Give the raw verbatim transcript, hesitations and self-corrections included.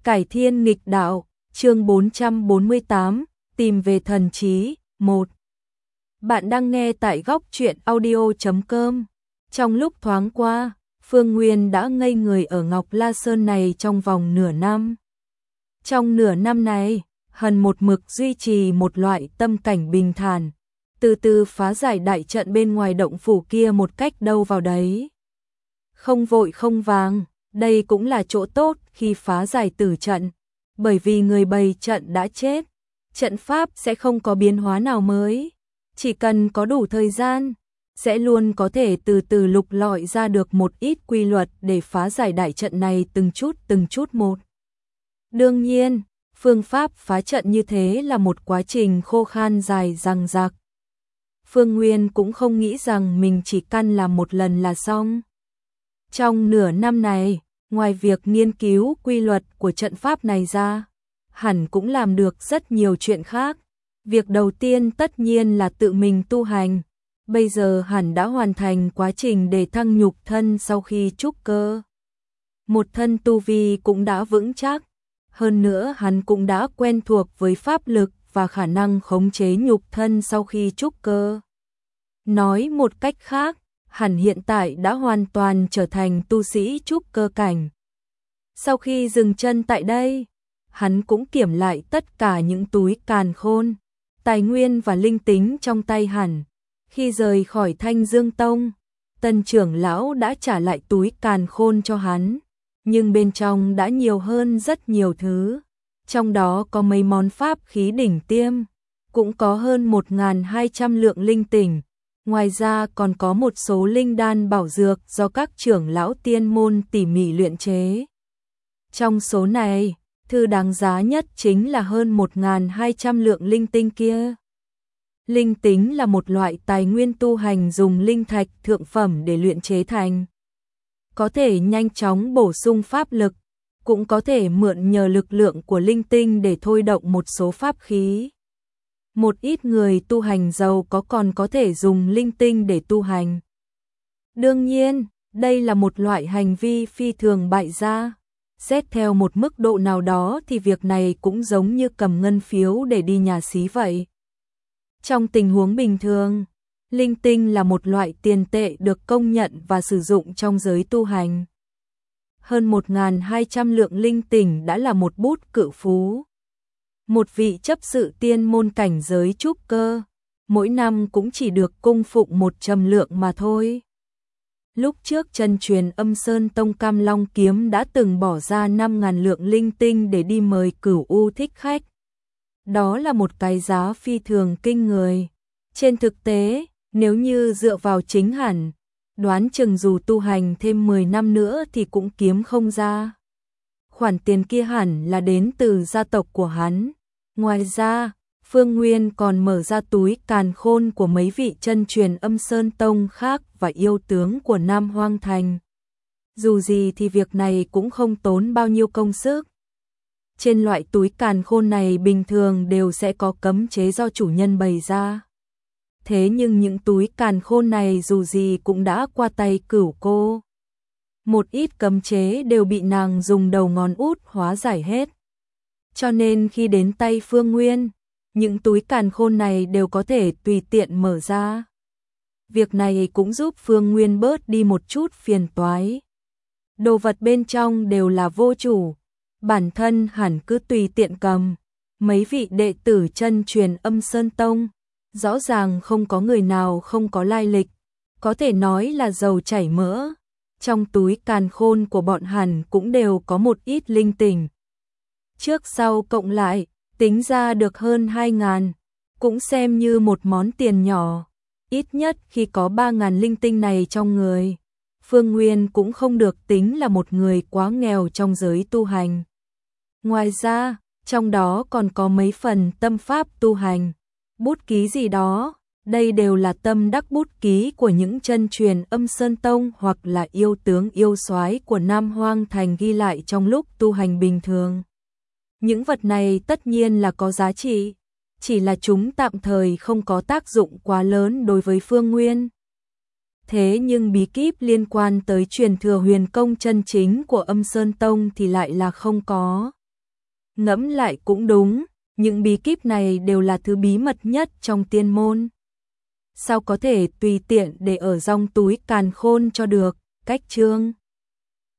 Cải thiên nghịch đạo, chương bốn trăm bốn mươi tám, tìm về thần trí, một. Bạn đang nghe tại góc truyện audio chấm com. Trong lúc thoáng qua, Phương Nguyên đã ngây người ở Ngọc La Sơn này trong vòng nửa năm. Trong nửa năm này, hắn một mực duy trì một loại tâm cảnh bình thản, từ từ phá giải đại trận bên ngoài động phủ kia một cách đâu vào đấy. Không vội không vàng, đây cũng là chỗ tốt khi phá giải tử trận, bởi vì người bày trận đã chết, trận pháp sẽ không có biến hóa nào mới, chỉ cần có đủ thời gian, sẽ luôn có thể từ từ lục lọi ra được một ít quy luật để phá giải đại trận này từng chút từng chút một. Đương nhiên, phương pháp phá trận như thế là một quá trình khô khan dài dằng dặc. Phương Nguyên cũng không nghĩ rằng mình chỉ căn làm một lần là xong. Trong nửa năm này, ngoài việc nghiên cứu quy luật của trận pháp này ra, hẳn cũng làm được rất nhiều chuyện khác. Việc đầu tiên tất nhiên là tự mình tu hành. Bây giờ hẳn đã hoàn thành quá trình để thăng nhục thân sau khi trúc cơ. Một thân tu vi cũng đã vững chắc. Hơn nữa hắn cũng đã quen thuộc với pháp lực và khả năng khống chế nhục thân sau khi trúc cơ. Nói một cách khác, hẳn hiện tại đã hoàn toàn trở thành tu sĩ trúc cơ cảnh. Sau khi dừng chân tại đây, hắn cũng kiểm lại tất cả những túi càn khôn, tài nguyên và linh tính trong tay hẳn. Khi rời khỏi Thanh Dương Tông, Tân trưởng lão đã trả lại túi càn khôn cho hắn, nhưng bên trong đã nhiều hơn rất nhiều thứ. Trong đó có mấy món pháp khí đỉnh tiêm, cũng có hơn một nghìn hai trăm lượng linh tỉnh. Ngoài ra còn có một số linh đan bảo dược do các trưởng lão tiên môn tỉ mỉ luyện chế. Trong số này, thứ đáng giá nhất chính là hơn một nghìn hai trăm lượng linh tinh kia. Linh tính là một loại tài nguyên tu hành dùng linh thạch thượng phẩm để luyện chế thành. Có thể nhanh chóng bổ sung pháp lực, cũng có thể mượn nhờ lực lượng của linh tinh để thôi động một số pháp khí. Một ít người tu hành giàu có còn có thể dùng linh tinh để tu hành. Đương nhiên, đây là một loại hành vi phi thường bại gia. Xét theo một mức độ nào đó thì việc này cũng giống như cầm ngân phiếu để đi nhà xí vậy. Trong tình huống bình thường, linh tinh là một loại tiền tệ được công nhận và sử dụng trong giới tu hành. Hơn một nghìn hai trăm lượng linh tỉnh đã là một bút cự phú. Một vị chấp sự tiên môn cảnh giới trúc cơ, mỗi năm cũng chỉ được cung phụng một trăm lượng mà thôi. Lúc trước chân truyền Âm Sơn Tông Cam Long Kiếm đã từng bỏ ra năm nghìn lượng linh tinh để đi mời Cửu U thích khách. Đó là một cái giá phi thường kinh người. Trên thực tế, nếu như dựa vào chính hẳn, đoán chừng dù tu hành thêm mười năm nữa thì cũng kiếm không ra. Khoản tiền kia hẳn là đến từ gia tộc của hắn. Ngoài ra, Phương Nguyên còn mở ra túi càn khôn của mấy vị chân truyền Âm Sơn Tông khác và yêu tướng của Nam Hoang Thành. Dù gì thì việc này cũng không tốn bao nhiêu công sức. Trên loại túi càn khôn này bình thường đều sẽ có cấm chế do chủ nhân bày ra. Thế nhưng những túi càn khôn này dù gì cũng đã qua tay Cửu cô. Một ít cấm chế đều bị nàng dùng đầu ngón út hóa giải hết. Cho nên khi đến tay Phương Nguyên, những túi càn khôn này đều có thể tùy tiện mở ra. Việc này cũng giúp Phương Nguyên bớt đi một chút phiền toái. Đồ vật bên trong đều là vô chủ, bản thân hẳn cứ tùy tiện cầm. Mấy vị đệ tử chân truyền Âm Sơn Tông, rõ ràng không có người nào không có lai lịch, có thể nói là dầu chảy mỡ. Trong túi càn khôn của bọn hẳn cũng đều có một ít linh tỉnh. Trước sau cộng lại, tính ra được hơn hai ngàn, cũng xem như một món tiền nhỏ. Ít nhất khi có ba ngàn linh tinh này trong người, Phương Nguyên cũng không được tính là một người quá nghèo trong giới tu hành. Ngoài ra, trong đó còn có mấy phần tâm pháp tu hành, bút ký gì đó, đây đều là tâm đắc bút ký của những chân truyền Âm Sơn Tông hoặc là yêu tướng yêu soái của Nam Hoang Thành ghi lại trong lúc tu hành bình thường. Những vật này tất nhiên là có giá trị, chỉ là chúng tạm thời không có tác dụng quá lớn đối với Phương Nguyên. Thế nhưng bí kíp liên quan tới truyền thừa huyền công chân chính của Âm Sơn Tông thì lại là không có. Ngẫm lại cũng đúng, những bí kíp này đều là thứ bí mật nhất trong tiên môn. Sao có thể tùy tiện để ở trong túi càn khôn cho được, cách chương.